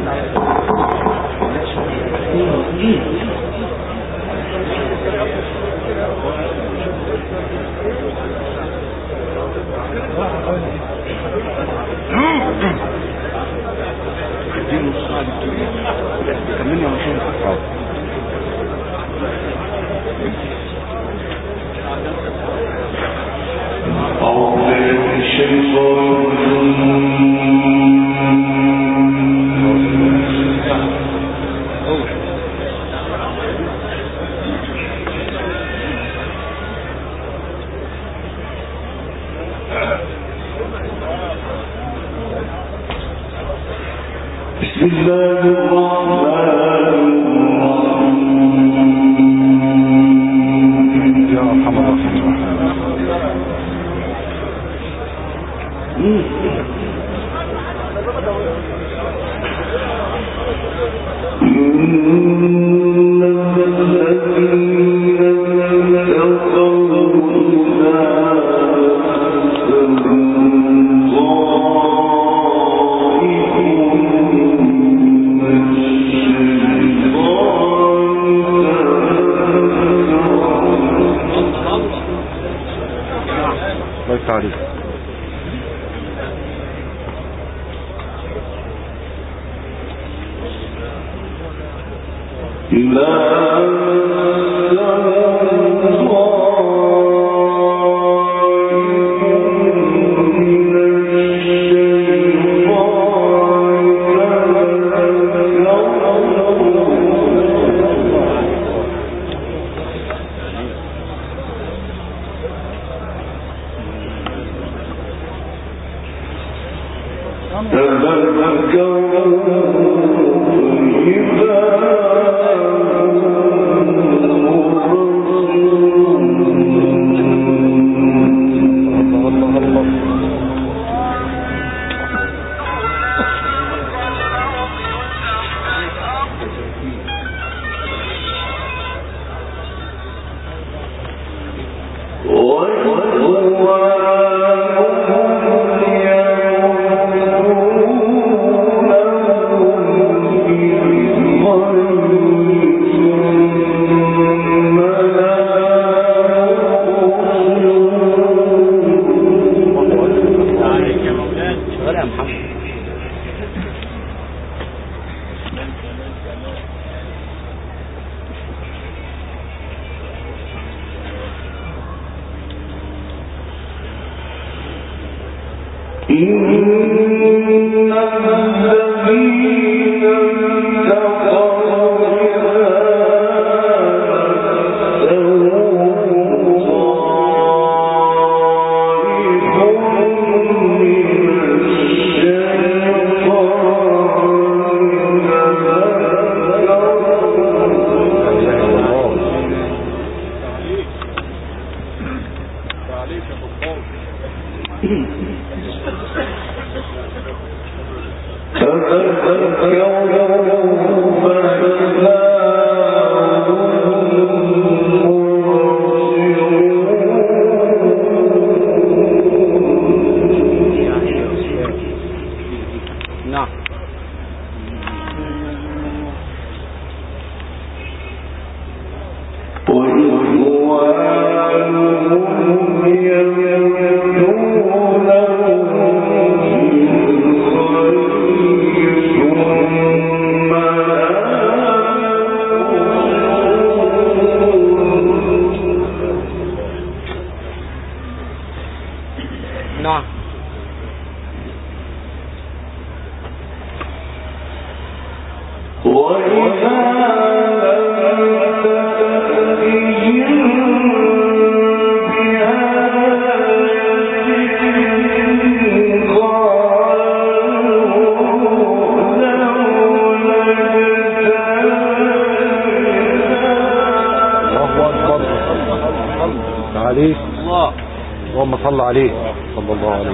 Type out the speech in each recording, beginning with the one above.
اللهم صل عليه صلى الله عليه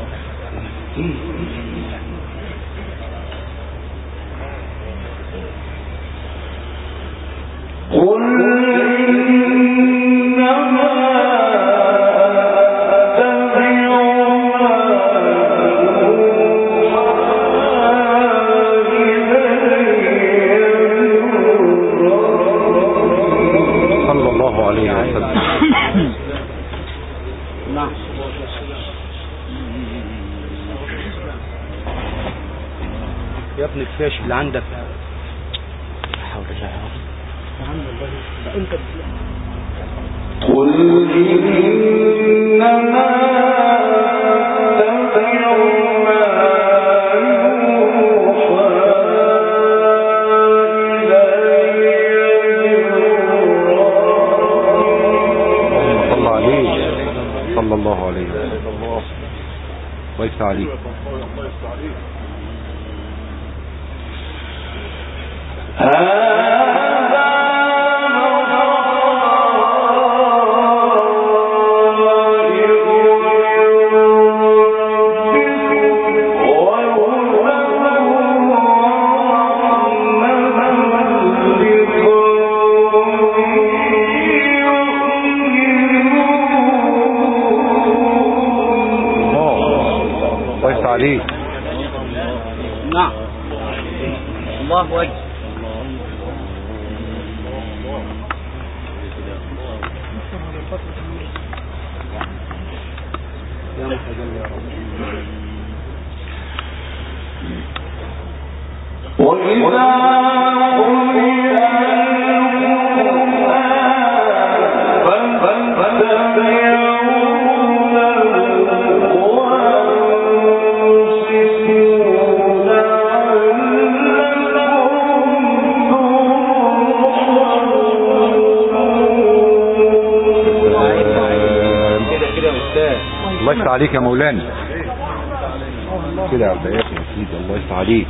وسلم. قل يا ابن الفاش اللي عندك. حول الله يا رب. انت قل إنما صلى الله عليه وسلم. ويفتح عليك. عليك. نعم. الله أكبر. يا متجلي يا رب. وإذا الله يفتح عليك يا مولانا كده يا عبد يا سيدي. الله يفتح عليك.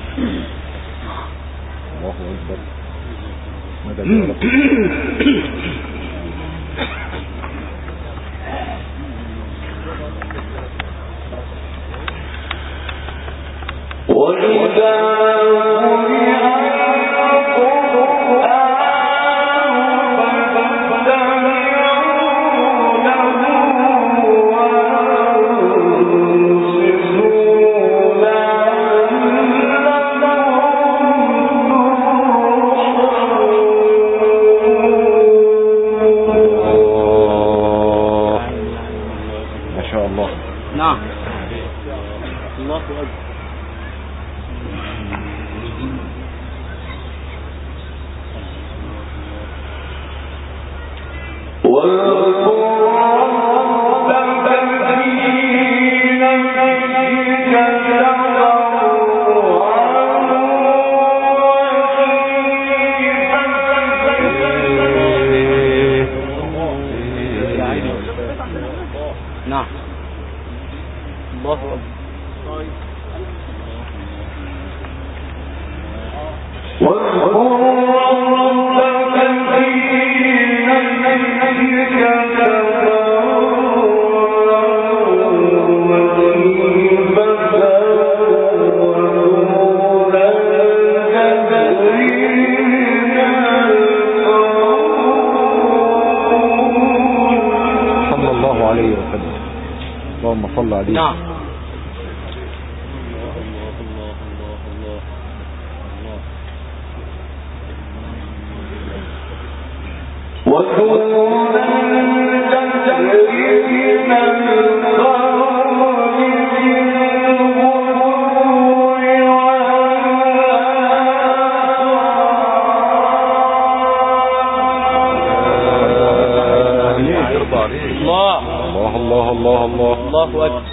الله اكبر. مدد يا رب. اللهم صل عليه. نعم. الله أكبر.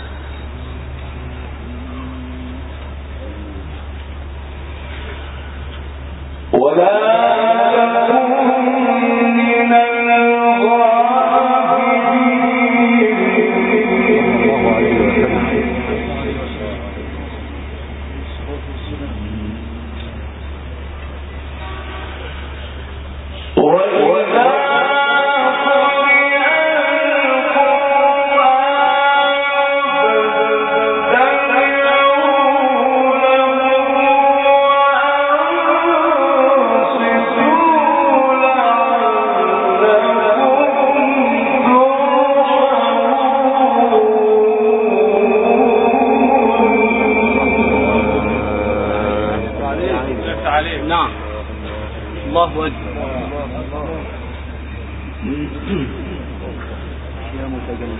نعم. الله أكبر. يا متجلي.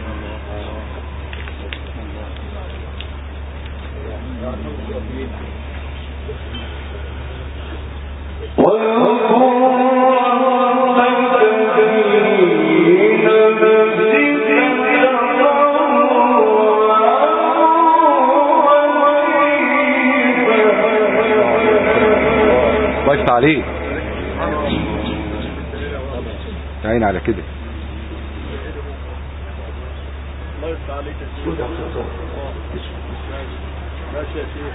ضيفت عليه عين على كده. الله يفتح عليك يا شيخ. ماشي يا شيخ.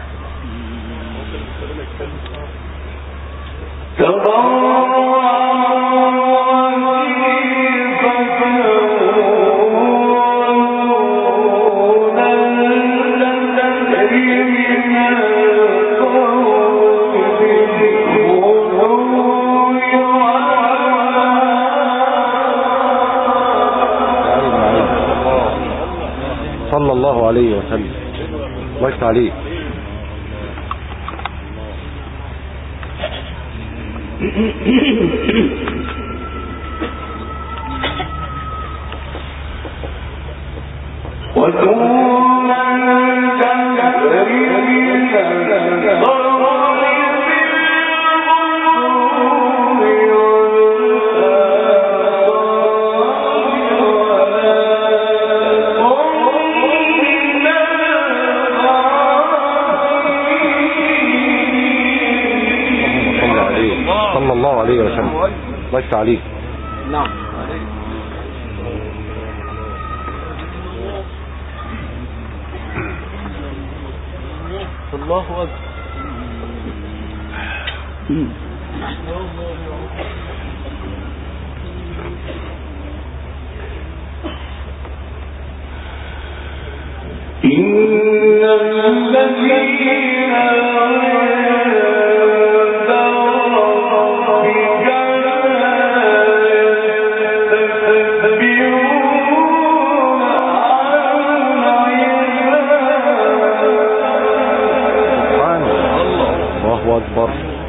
صلى الله عليه وسلم. الله يفتح عليه. صلى الله عليه وسلم. الله يفتح عليك. نعم. الله أكبر. إن الذين أكبر.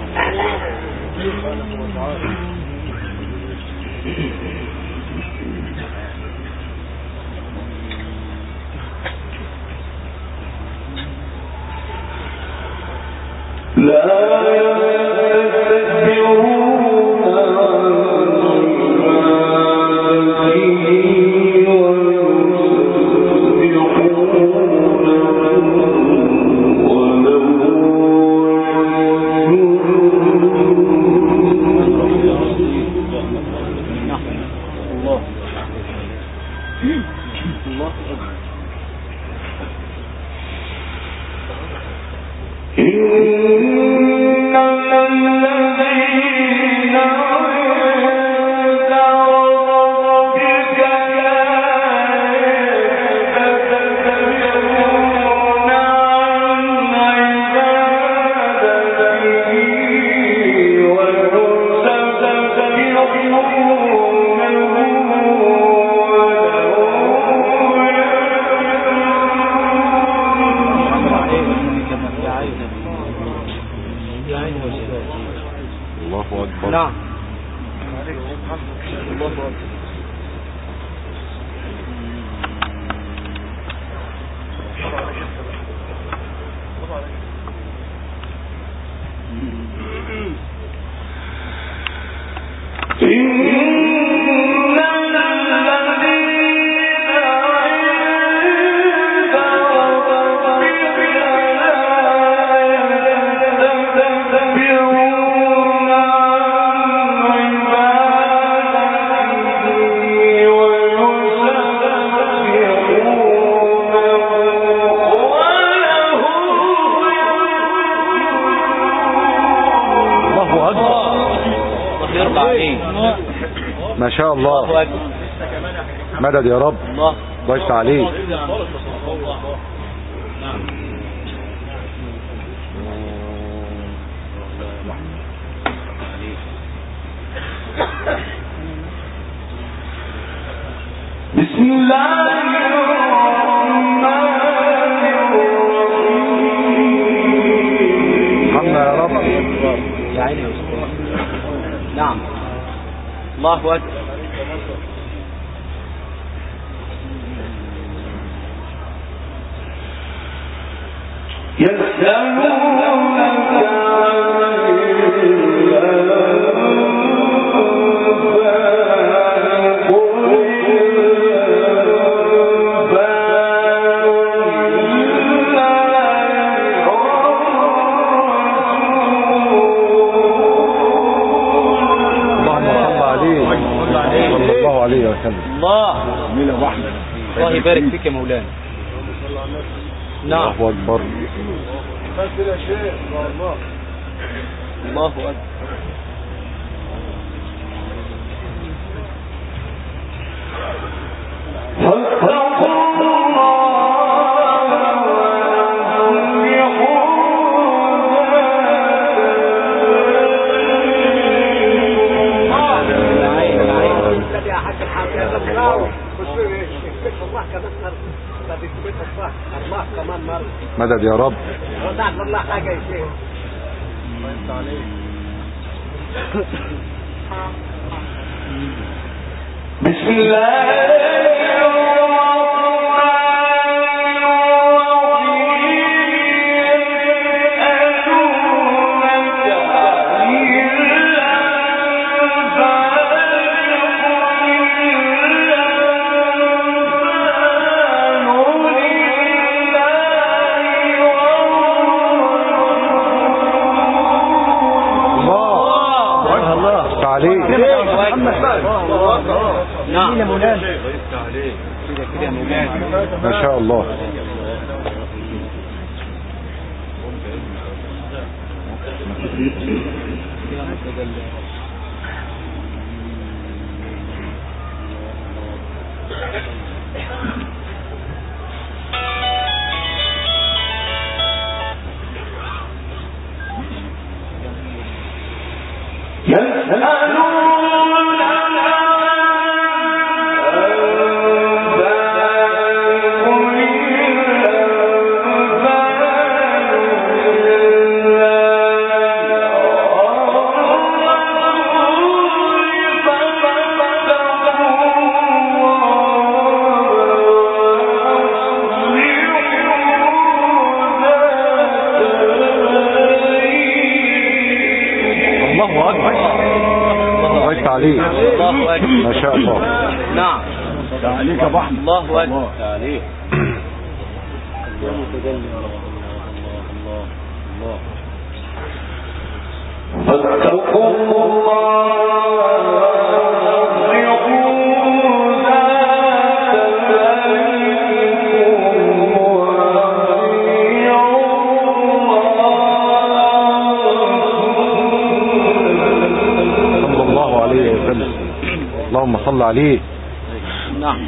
ما شاء الله. مدد يا رب. الله يفتح عليك. بسم الله الرحمن الرحيم. حمد يا رب. يا عيني يا أستاذ. نعم. الله أكبر. يسألونك الله الله يبارك فيك يا مولانا. نعم الله أكبر. فاكر يا شيخ الله. الله أكبر. مدد يا رب. الله حاجة يا شيخ. الله يفتح عليك. بسم الله نعم يا مولانا. ما شاء الله. ما شاء الله. نعم عليك يا ابو احمد. الله اكبر عليك. فاتقوا الله اللهم صل عليه. نعم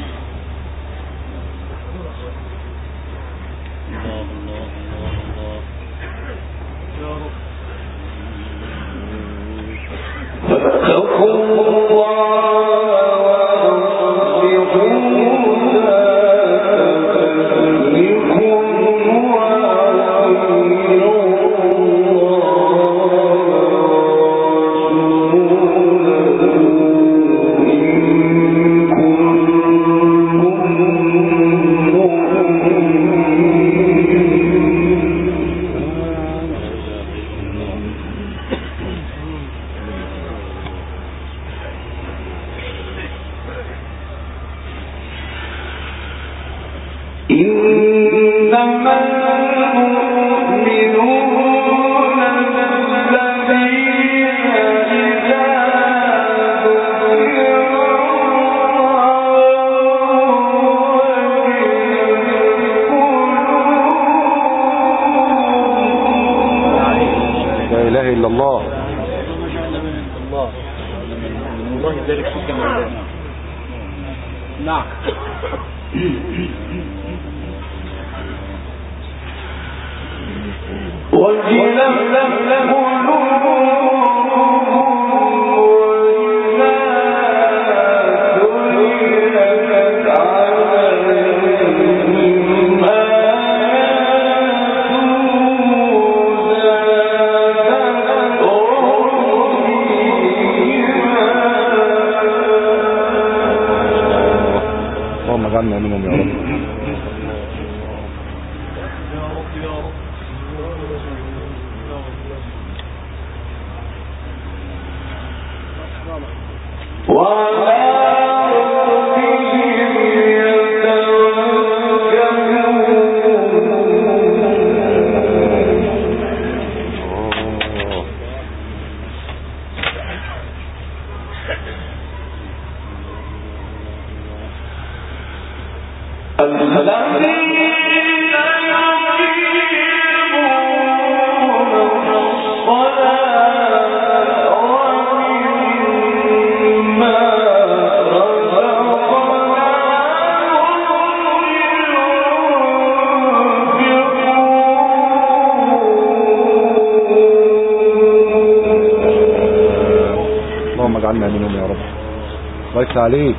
اجعلنا منهم يا رب. الله يفتح عليك.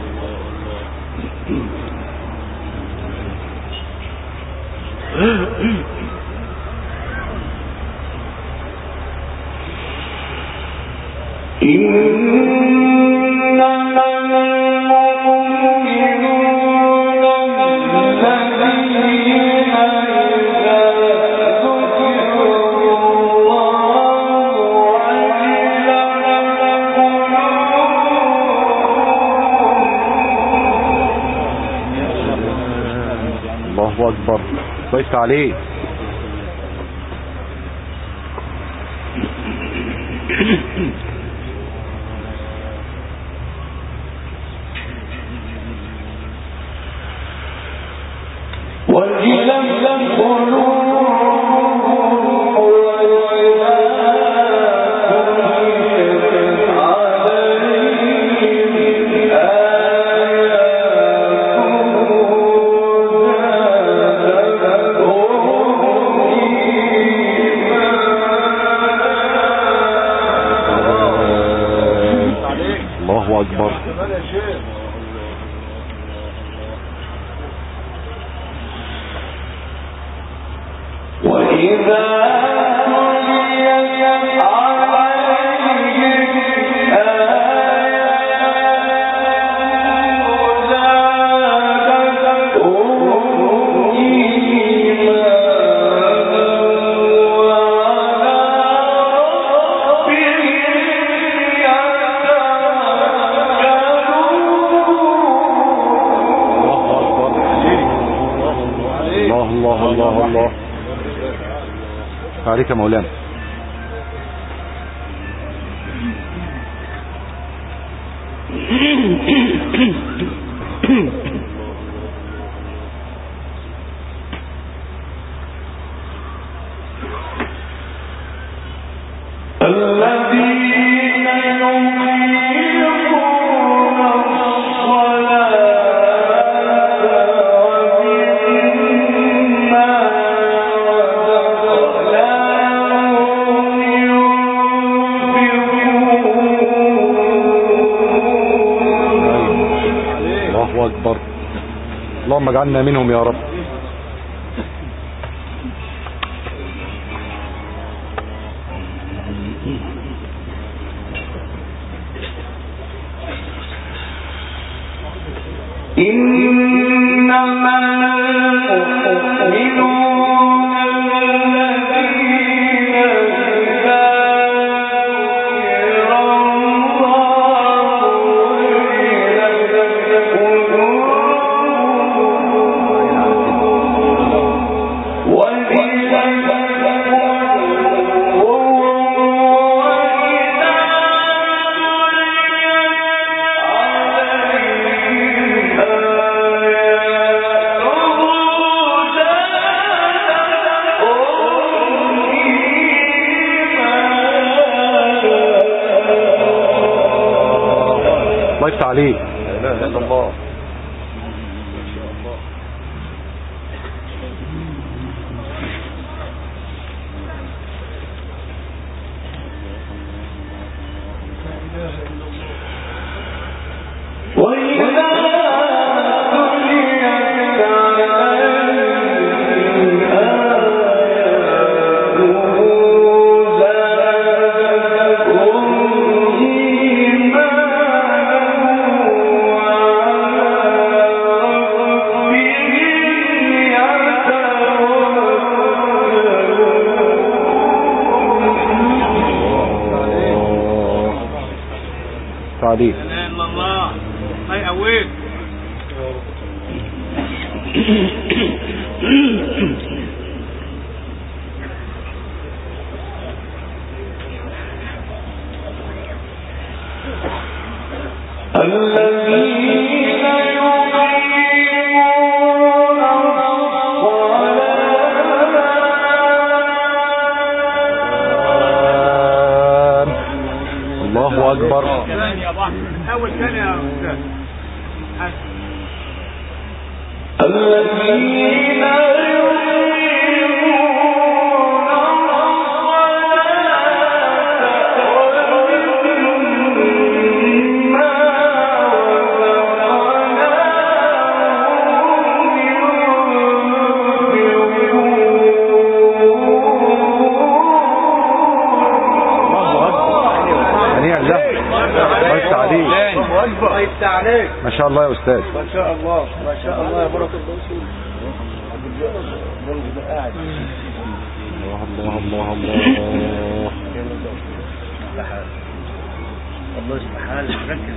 الله اكبر. الله يفتح عليك. الله اكبر. الله عليك يا مولانا. أكبر. اللهم اجعلنا منهم يا رب. إنما المؤمنون الذين إذا ذكر الله وجلت قلوبهم الله يفتح عليك. لا اله الا الله. عليك. الله ما يقويك. الذين الله اكبر. اول ثانية يا استاذ. الذين يقيمون يفتح عليك. ما شاء الله يا استاذ. ما شاء الله ما شاء الله يا بركة الله الله الله الله. الله يصلح حالك. ركز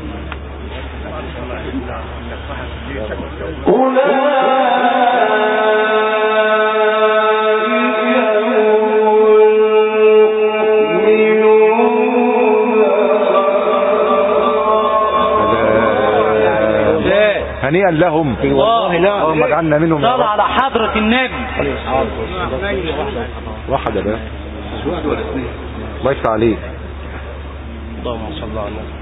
هنيئا لهم والله لا. اللهم اجعلنا منهم. صلى على حضرة النبي. واحد يا باشا. الله يفتح عليك. اللهم صل على النبي.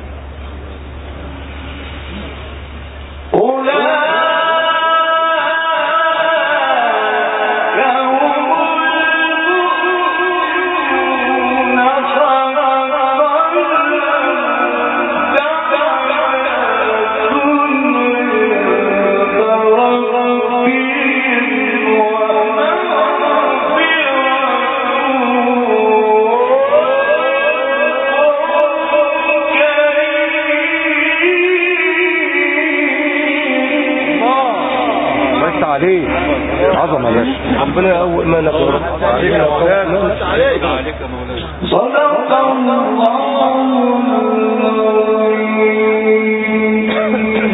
عليه عظمه يا باشا. ربنا يقوي ايمانك يا رب. عليك يا مولانا. صدق الله